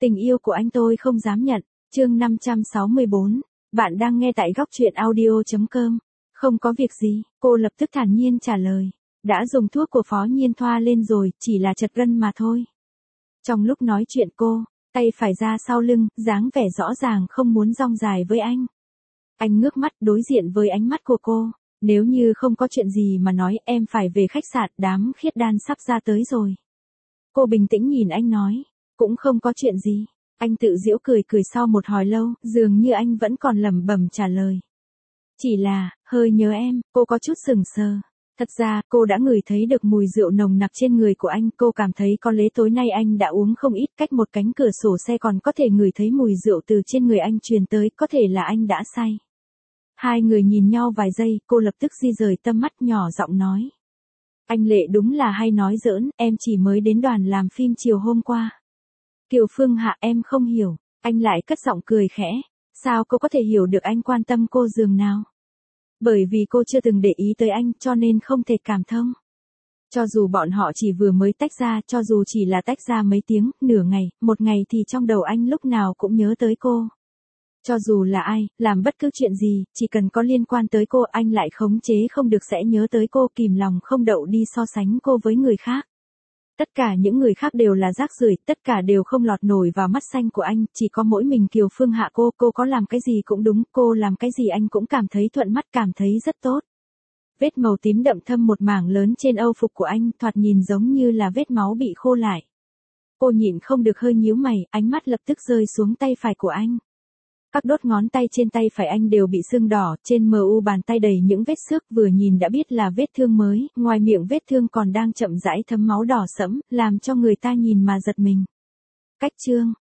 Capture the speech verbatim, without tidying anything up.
Tình yêu của anh tôi không dám nhận. Chương năm trăm sáu mươi bốn. Bạn đang nghe tại góc truyện audio chấm com. Không có việc gì, cô lập tức thản nhiên trả lời. Đã dùng thuốc của Phó Nhiên thoa lên rồi, chỉ là chật gân mà thôi. Trong lúc nói chuyện cô, tay phải ra sau lưng, dáng vẻ rõ ràng không muốn dong dài với anh. Anh ngước mắt đối diện với ánh mắt của cô. Nếu như không có chuyện gì mà nói, em phải về khách sạn, đám khiết đan sắp ra tới rồi. Cô bình tĩnh nhìn anh nói. Cũng không có chuyện gì. Anh tự giễu cười cười sau một hồi lâu, dường như anh vẫn còn lẩm bẩm trả lời. Chỉ là, hơi nhớ em, cô có chút sừng sờ. Thật ra, cô đã ngửi thấy được mùi rượu nồng nặc trên người của anh, cô cảm thấy có lẽ tối nay anh đã uống không ít, cách một cánh cửa sổ xe còn có thể ngửi thấy mùi rượu từ trên người anh truyền tới, có thể là anh đã say. Hai người nhìn nhau vài giây, cô lập tức di rời tâm mắt nhỏ giọng nói. Anh Lệ đúng là hay nói giỡn, em chỉ mới đến đoàn làm phim chiều hôm qua. Kiều Phương Hạ, em không hiểu. Anh lại cất giọng cười khẽ. Sao cô có thể hiểu được anh quan tâm cô giường nào? Bởi vì cô chưa từng để ý tới anh cho nên không thể cảm thông. Cho dù bọn họ chỉ vừa mới tách ra, cho dù chỉ là tách ra mấy tiếng, nửa ngày, một ngày thì trong đầu anh lúc nào cũng nhớ tới cô. Cho dù là ai, làm bất cứ chuyện gì, chỉ cần có liên quan tới cô anh lại khống chế không được sẽ nhớ tới cô, kìm lòng không đậu đi so sánh cô với người khác. Tất cả những người khác đều là rác rưởi, tất cả đều không lọt nổi vào mắt xanh của anh, chỉ có mỗi mình Kiều Phương Hạ cô, cô có làm cái gì cũng đúng, cô làm cái gì anh cũng cảm thấy thuận mắt, cảm thấy rất tốt. Vết màu tím đậm thâm một mảng lớn trên âu phục của anh, thoạt nhìn giống như là vết máu bị khô lại. Cô nhịn không được hơi nhíu mày, ánh mắt lập tức rơi xuống tay phải của anh. Các đốt ngón tay trên tay phải anh đều bị sưng đỏ, trên mờ u bàn tay đầy những vết xước, vừa nhìn đã biết là vết thương mới, ngoài miệng vết thương còn đang chậm rãi thấm máu đỏ sẫm, làm cho người ta nhìn mà giật mình. Cách chương,